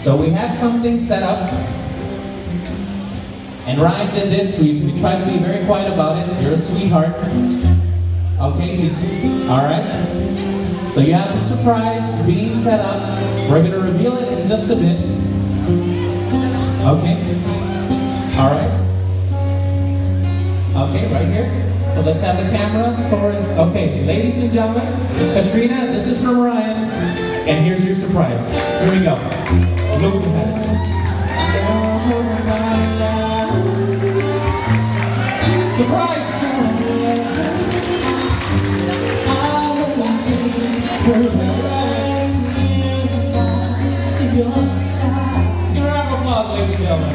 So we have something set up. And Ryan did this. We tried to be very quiet about it. You're a sweetheart. Okay, alright. So you have a surprise being set up. We're going to reveal it in just a bit. Okay. Alright. Okay, right here. So let's have the camera towards. Okay, ladies and gentlemen, Katrina, this is from Ryan. And here's your surprise. Here we go. Look at that. Surprise! Let's give a round of applause, ladies and gentlemen.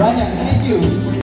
Ryan, thank you.